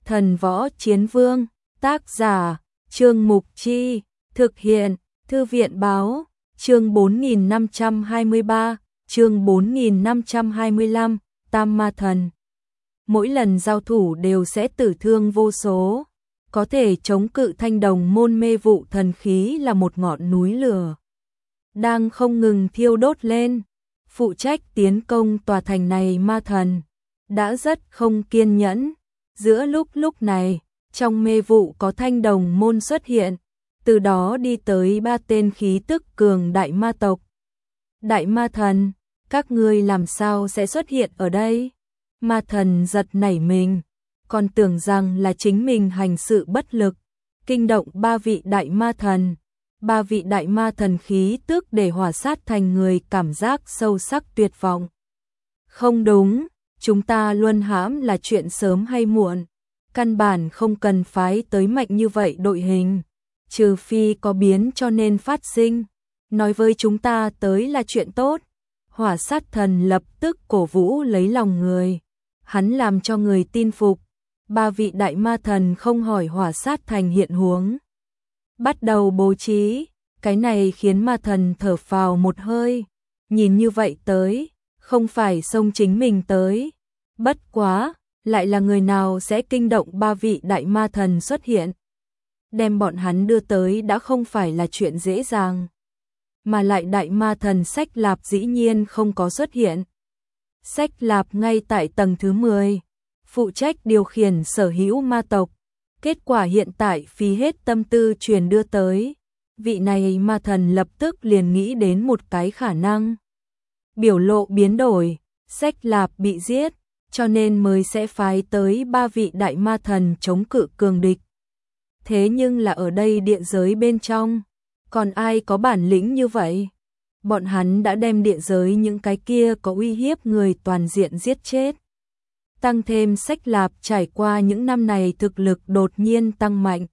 Thần Võ Chiến Vương, tác giả, Trương Mục Chi, thực hiện, Thư viện Báo, chương 4523, chương 4525, Tam Ma Thần. Mỗi lần giao thủ đều sẽ tử thương vô số, có thể chống cự Thanh Đồng môn mê vụ thần khí là một ngọn núi lửa đang không ngừng thiêu đốt lên. Phụ trách tiến công tòa thành này ma thần đã rất không kiên nhẫn. Giữa lúc này, trong mê vụ có Thanh Đồng môn xuất hiện, từ đó đi tới 3 tên khí tức cường đại ma tộc. Đại ma thần, các ngươi làm sao sẽ xuất hiện ở đây? Ma thần giật nảy mình, còn tưởng rằng là chính mình hành sự bất lực, kinh động 3 vị đại ma thần. 3 vị đại ma thần khí tức để hỏa sát thành người cảm giác sâu sắc tuyệt vọng. Không đúng, chúng ta luân hãm là chuyện sớm hay muộn, căn bản không cần phái tới mạnh như vậy đội hình, trừ phi có biến cho nên phát sinh, nói với chúng ta tới là chuyện tốt. Hỏa sát thần lập tức cổ vũ lấy lòng người, hắn làm cho người tin phục. 3 vị đại ma thần không hỏi hỏa sát thành hiện huống, bắt đầu bố trí. Cái này khiến ma thần thở phào một hơi, nhìn như vậy tới, không phải xông chính mình tới. Bất quá, lại là người nào sẽ kinh động 3 vị đại ma thần xuất hiện. Đem bọn hắn đưa tới đã không phải là chuyện dễ dàng. Mà lại đại ma thần Sách Lạp dĩ nhiên không có xuất hiện. Sách Lạp ngay tại tầng thứ 10, phụ trách điều khiển sở hữu ma tộc. Kết quả hiện tại phí hết tâm tư truyền đưa tới. Vị này ma thần lập tức liền nghĩ đến một cái khả năng. Biểu lộ biến đổi, Sách Lạp bị giết, cho nên mới sẽ phái tới 3 vị đại ma thần chống cự cường địch. Thế nhưng là ở đây địa giới bên trong, còn ai có bản lĩnh như vậy? Bọn hắn đã đem địa giới những cái kia có uy hiếp người toàn diện giết chết. Tăng thêm Sách Lạp trải qua những năm này thực lực đột nhiên tăng mạnh.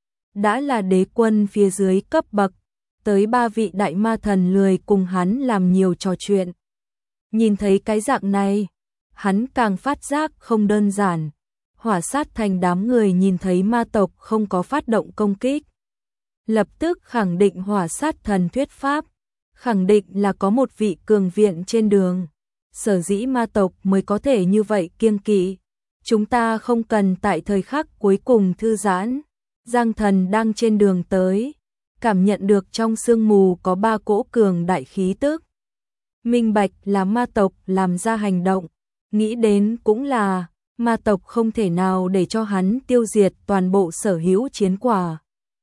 Đã là đế quân phía dưới cấp bậc, tới 3 vị đại ma thần lười cùng hắn làm nhiều trò chuyện. Nhìn thấy cái dạng này, hắn càng phát giác không đơn giản. Hỏa sát thành đám người nhìn thấy ma tộc không có phát động công kích, lập tức khẳng định hỏa sát thần thuyết pháp, khẳng định là có một vị cường viện trên đường. Sở dĩ ma tộc mới có thể như vậy kiêng kỵ. Chúng ta không cần tại thời khắc cuối cùng thư giãn. Giang Thần đang trên đường tới, cảm nhận được trong sương mù có 3 cỗ cường đại khí tức. Minh bạch là ma tộc làm ra hành động, nghĩ đến cũng là ma tộc không thể nào để cho hắn tiêu diệt toàn bộ sở hữu chiến quả.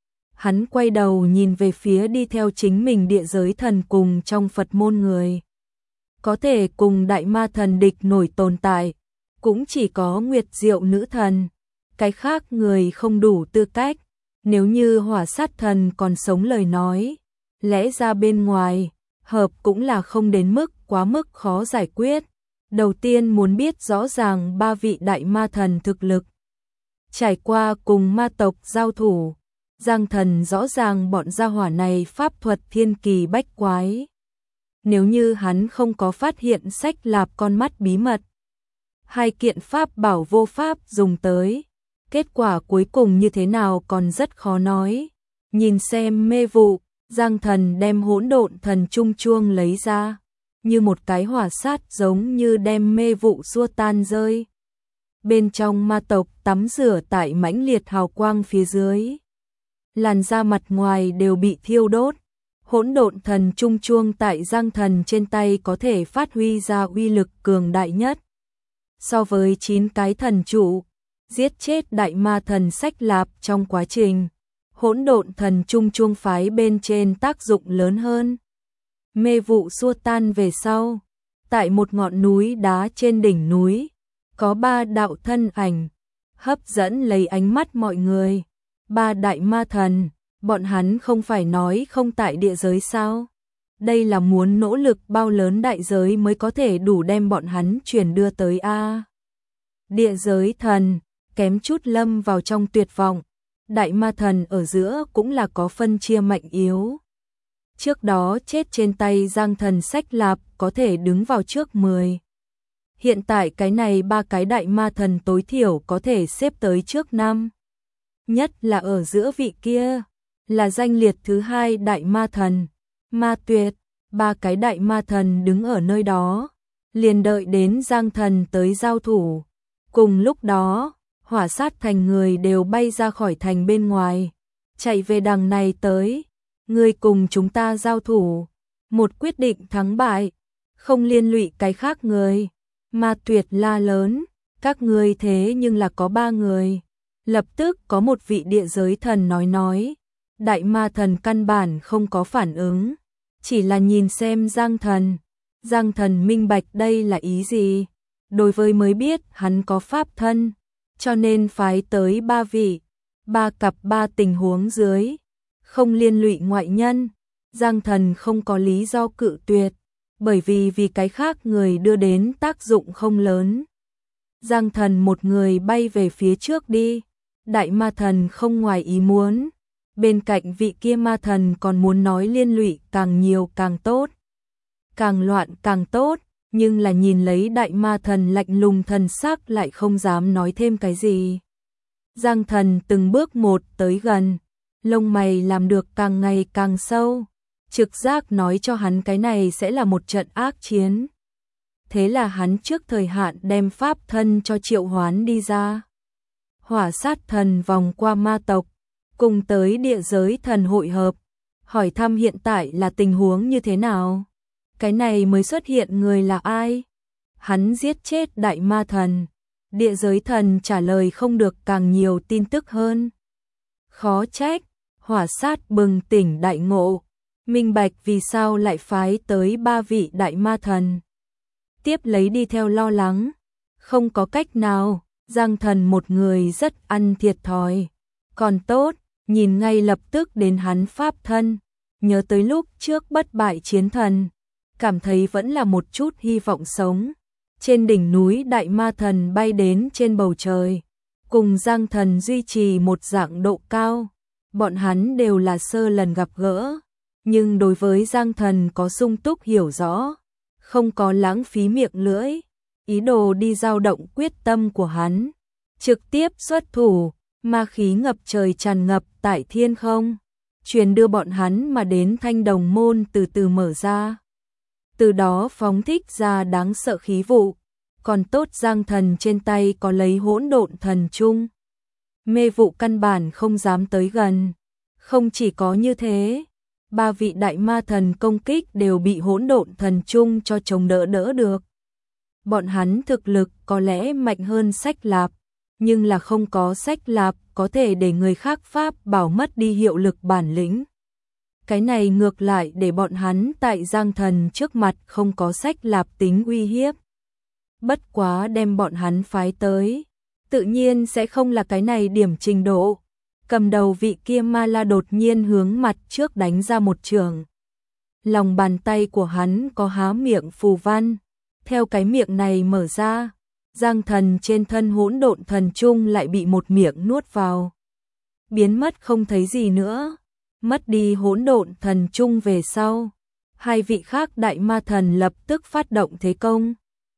Hắn quay đầu nhìn về phía đi theo chính mình địa giới thần cùng trong Phật môn người. Có thể cùng đại ma thần địch nổi tồn tại, cũng chỉ có Nguyệt Diệu nữ thần. Cái khác người không đủ tư cách. Nếu như hỏa sát thần còn sống lời nói, lẽ ra bên ngoài, hợp cũng là không đến mức quá mức khó giải quyết. Đầu tiên muốn biết rõ ràng 3 vị đại ma thần thực lực. Trải qua cùng ma tộc giao thủ, Giang Thần rõ ràng bọn gia hỏa này pháp thuật thiên kỳ bách quái. Nếu như hắn không có phát hiện Sách Lạp con mắt bí mật, 2 kiện pháp bảo vô pháp dùng tới, kết quả cuối cùng như thế nào còn rất khó nói. Nhìn xem mê vụ, Giang Thần đem Hỗn Độn Thần Trung Chuông lấy ra, như một cái hỏa sát giống như đem mê vụ xua tan rơi. Bên trong ma tộc tắm rửa tại mãnh liệt hào quang phía dưới. Làn da mặt ngoài đều bị thiêu đốt. Hỗn Độn Thần Trung Chuông tại Giang Thần trên tay có thể phát huy ra uy lực cường đại nhất. So với 9 cái thần trụ, giết chết đại ma thần Sách Lạp trong quá trình, Hỗn Độn Thần Trung Chuông phái bên trên tác dụng lớn hơn. Mê vụ xua tan về sau, tại một ngọn núi đá trên đỉnh núi, có 3 đạo thân ảnh, hấp dẫn lấy ánh mắt mọi người. 3 đại ma thần, bọn hắn không phải nói không tại địa giới sao? Đây là muốn nỗ lực bao lớn đại giới mới có thể đủ đem bọn hắn chuyển đưa tới A. Địa giới thần, kém chút lâm vào trong tuyệt vọng. Đại ma thần ở giữa cũng là có phân chia mạnh yếu. Trước đó chết trên tay Giang Thần Sách Lạp có thể đứng vào trước 10. Hiện tại cái này ba cái đại ma thần tối thiểu có thể xếp tới trước năm. Nhất là ở giữa vị kia, là danh liệt thứ hai đại ma thần, Ma Tuyệt. Ba cái đại ma thần đứng ở nơi đó, liền đợi đến Giang Thần tới giao thủ. Cùng lúc đó, Hỏa Sát Thành người đều bay ra khỏi thành bên ngoài, chạy về đằng này tới. Ngươi cùng chúng ta giao thủ, một quyết định thắng bại, không liên lụy cái khác người. Ma Tuyệt la lớn, các ngươi thế nhưng là có 3 người. Lập tức có một vị địa giới thần nói, đại ma thần căn bản không có phản ứng, chỉ là nhìn xem Giang Thần. Giang Thần minh bạch đây là ý gì, đối với mới biết hắn có pháp thân, cho nên phái tới 3 vị, 3 cặp 3 tình huống dưới, không liên lụy ngoại nhân. Giang Thần không có lý do cự tuyệt, bởi vì cái khác người đưa đến tác dụng không lớn. Giang Thần một người bay về phía trước đi, đại ma thần không ngoài ý muốn, bên cạnh vị kia ma thần còn muốn nói liên lụy càng nhiều càng tốt, càng loạn càng tốt, nhưng là nhìn lấy đại ma thần lạnh lùng thần sắc lại không dám nói thêm cái gì. Giang Thần từng bước một tới gần, lông mày làm được càng ngày càng sâu, trực giác nói cho hắn cái này sẽ là một trận ác chiến. Thế là hắn trước thời hạn đem pháp thân cho triệu hoán đi ra. Hỏa Sát Thần vòng qua ma tộc, cùng tới địa giới thần hội hợp, hỏi thăm hiện tại là tình huống như thế nào. Cái này mới xuất hiện người là ai? Hắn giết chết đại ma thần. Địa giới thần trả lời không được càng nhiều tin tức hơn. Khó trách, Hỏa Sát bừng tỉnh đại ngộ, minh bạch vì sao lại phái tới 3 vị đại ma thần. Tiếp lấy đi theo lo lắng, không có cách nào, Giang Thần một người rất ăn thiệt thòi. Còn tốt, nhìn ngay lập tức đến hắn pháp thân, nhớ tới lúc trước bất bại chiến thần, cảm thấy vẫn là một chút hy vọng sống. Trên đỉnh núi đại ma thần bay đến trên bầu trời, cùng Giang Thần duy trì một dạng độ cao. Bọn hắn đều là sơ lần gặp gỡ, nhưng đối với Giang Thần có sung túc hiểu rõ, không có lãng phí miệng lưỡi, ý đồ đi dao động quyết tâm của hắn, trực tiếp xuất thủ, ma khí ngập trời tràn ngập tại thiên không, truyền đưa bọn hắn mà đến Thanh Đồng môn từ từ mở ra. Từ đó phóng thích ra đáng sợ khí vụ, còn tốt Giang Thần trên tay có lấy Hỗn Độn Thần Trung. Mê vụ căn bản không dám tới gần. Không chỉ có như thế, 3 vị đại ma thần công kích đều bị Hỗn Độn Thần Trung cho chống đỡ được. Bọn hắn thực lực có lẽ mạnh hơn Sách Lạp, nhưng là không có Sách Lạp có thể để người khác pháp bảo mất đi hiệu lực bản lĩnh. Cái này ngược lại để bọn hắn tại Giang Thần trước mặt không có Sách Lạp tính uy hiếp. Bất quá đem bọn hắn phái tới, tự nhiên sẽ không là cái này điểm trình độ. Cầm đầu vị kia ma la đột nhiên hướng mặt trước đánh ra một trường. Lòng bàn tay của hắn có há miệng phù văn, theo cái miệng này mở ra, Giang Thần trên thân Hỗn Độn Thần Trung lại bị một miệng nuốt vào, biến mất không thấy gì nữa. Mất đi Hỗn Độn Thần Trung về sau, 2 vị khác đại ma thần lập tức phát động thế công.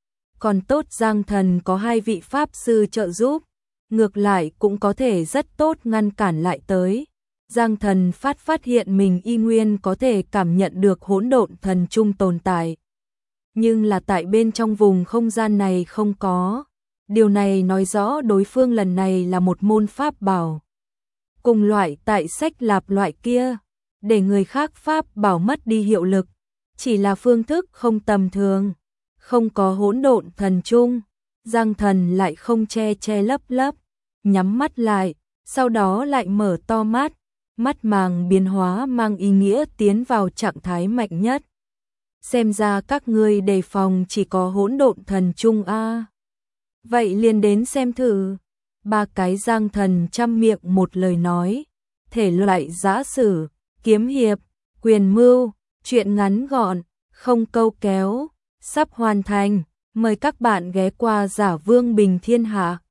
Còn tốt Giang Thần có 2 vị pháp sư trợ giúp, ngược lại cũng có thể rất tốt ngăn cản lại tới. Giang Thần phát hiện mình y nguyên có thể cảm nhận được Hỗn Độn Thần Trung tồn tại, nhưng là tại bên trong vùng không gian này không có. Điều này nói rõ đối phương lần này là một môn pháp bảo, cùng loại tại Sách Lạp loại kia, để người khác pháp bảo mất đi hiệu lực, chỉ là phương thức không tầm thường. Không có Hỗn Độn Thần Trung, Giang Thần lại không che lấp, nhắm mắt lại, sau đó lại mở to mắt, mắt màng biến hóa mang ý nghĩa tiến vào trạng thái mạnh nhất. Xem ra các ngươi đề phòng chỉ có Hỗn Độn Thần Trung a. Vậy liền đến xem thử. 3 cái Giang Thần trăm miệng một lời nói, thể loại giã sử, kiếm hiệp, quyền mưu, truyện ngắn gọn, không câu kéo, sắp hoàn thành. Mời các bạn ghé qua Giả Vương Bình Thiên Hạ.